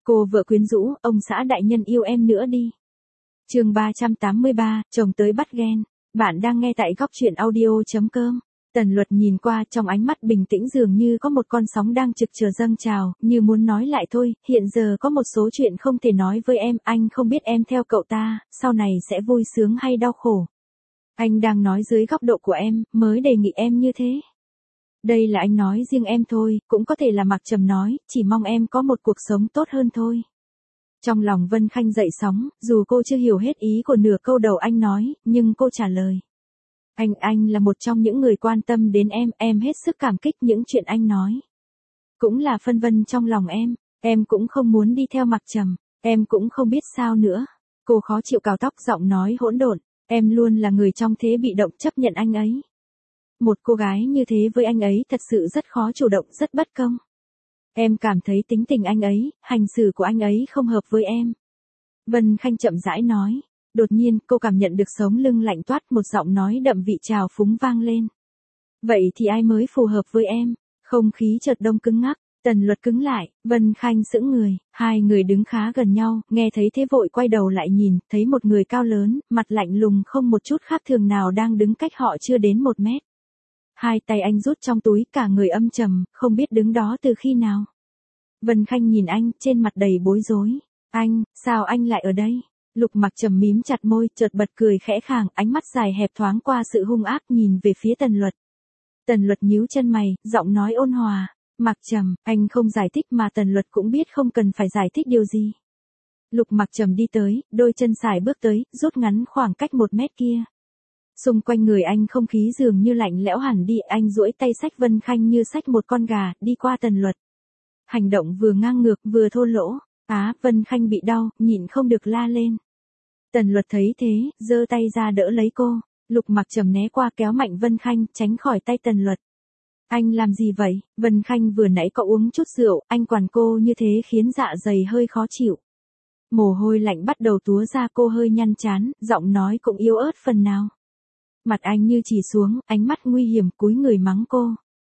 Cô vợ quyến rũ, ông xã đại nhân yêu em nữa đi. Chương 383, chồng tới bắt ghen. Bạn đang nghe tại góc truyện audio.com. Tần Luật nhìn qua, trong ánh mắt bình tĩnh dường như có một con sóng đang trực chờ dâng trào, như muốn nói lại thôi, hiện giờ có một số chuyện không thể nói với em, anh không biết em theo cậu ta, sau này sẽ vui sướng hay đau khổ. Anh đang nói dưới góc độ của em, mới đề nghị em như thế. Đây là anh nói riêng em thôi, cũng có thể là Mạc Trầm nói, chỉ mong em có một cuộc sống tốt hơn thôi. Trong lòng Vân Khanh dậy sóng, dù cô chưa hiểu hết ý của nửa câu đầu anh nói, nhưng cô trả lời. Anh là một trong những người quan tâm đến em hết sức cảm kích những chuyện anh nói. Cũng là phân vân trong lòng em cũng không muốn đi theo Mạc Trầm, em cũng không biết sao nữa. Cô khó chịu cào tóc giọng nói hỗn độn, em luôn là người trong thế bị động chấp nhận anh ấy. Một cô gái như thế với anh ấy thật sự rất khó chủ động, rất bất công. Em cảm thấy tính tình anh ấy, hành xử của anh ấy không hợp với em. Vân Khanh chậm rãi nói. Đột nhiên, cô cảm nhận được sống lưng lạnh toát, một giọng nói đậm vị trào phúng vang lên. Vậy thì ai mới phù hợp với em? Không khí chợt đông cứng ngắc, Tần Luật cứng lại, Vân Khanh sững người, hai người đứng khá gần nhau, nghe thấy thế vội quay đầu lại nhìn, thấy một người cao lớn, mặt lạnh lùng không một chút khác thường nào đang đứng cách họ chưa đến 1 mét. Hai tay anh rút trong túi, cả người âm trầm, không biết đứng đó từ khi nào. Vân Khanh nhìn anh, trên mặt đầy bối rối. Anh, sao anh lại ở đây? Lục Mặc Trầm mím chặt môi, chợt bật cười khẽ khàng, ánh mắt dài hẹp thoáng qua sự hung ác nhìn về phía Tần Luật. Tần Luật nhíu chân mày, giọng nói ôn hòa. Mặc Trầm, anh không giải thích mà Tần Luật cũng biết không cần phải giải thích điều gì. Lục Mặc Trầm đi tới, đôi chân sải bước tới, rút ngắn khoảng cách 1 mét kia. Xung quanh người anh không khí dường như lạnh lẽo hẳn đi, anh duỗi tay xách Vân Khanh như xách một con gà, đi qua Tần Luật. Hành động vừa ngang ngược vừa thô lỗ. Vân Khanh bị đau, nhịn không được la lên. Tần Luật thấy thế, giơ tay ra đỡ lấy cô. Lục Mặc Trầm né qua kéo mạnh Vân Khanh, tránh khỏi tay Tần Luật. Anh làm gì vậy? Vân Khanh vừa nãy có uống chút rượu, anh quản cô như thế khiến dạ dày hơi khó chịu. Mồ hôi lạnh bắt đầu túa ra, cô hơi nhăn trán, giọng nói cũng yếu ớt phần nào. Mặt anh như chỉ xuống, ánh mắt nguy hiểm, cúi người mắng cô.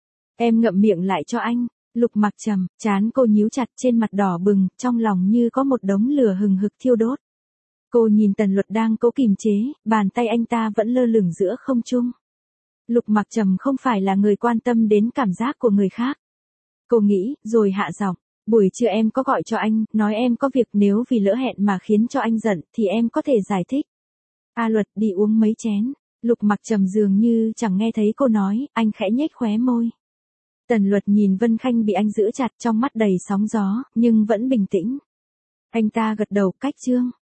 Em ngậm miệng lại cho anh. Lục Mặc Trầm, trán cô nhíu chặt, trên mặt đỏ bừng, trong lòng như có một đống lửa hừng hực thiêu đốt. Cô nhìn Tần Luật đang cố kìm chế, bàn tay anh ta vẫn lơ lửng giữa không trung. Lục Mặc Trầm không phải là người quan tâm đến cảm giác của người khác. Cô nghĩ, rồi hạ giọng. Buổi trưa em có gọi cho anh, nói em có việc, nếu vì lỡ hẹn mà khiến cho anh giận, thì em có thể giải thích. Luật, đi uống mấy chén. Lục Mặc Trầm dường như chẳng nghe thấy cô nói, anh khẽ nhếch khóe môi. Tần Luật nhìn Vân Khanh bị anh giữ chặt, trong mắt đầy sóng gió, nhưng vẫn bình tĩnh. Anh ta gật đầu, cách chương.